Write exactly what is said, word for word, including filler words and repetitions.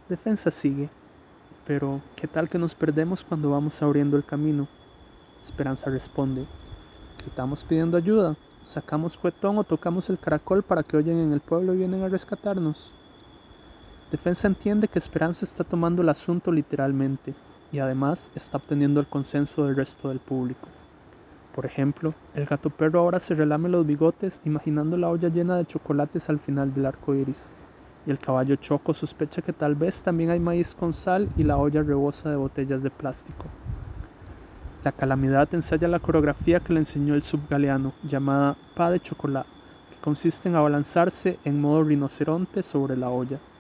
Defensa sigue. Pero, ¿qué tal que nos perdemos cuando vamos abriendo el camino? Esperanza responde. Gritamos pidiendo ayuda, sacamos cuetón o tocamos el caracol para que oyen en el pueblo y vienen a rescatarnos. Defensa entiende que Esperanza está tomando el asunto literalmente y además está obteniendo el consenso del resto del público. Por ejemplo, el gato perro ahora se relame los bigotes imaginando la olla llena de chocolates al final del arco iris. Y el caballo Choco sospecha que tal vez también hay maíz con sal y la olla rebosa de botellas de plástico. La Calamidad ensaya la coreografía que le enseñó el subgaleano, llamada pas de chocolat, que consiste en abalanzarse en modo rinoceronte sobre la olla.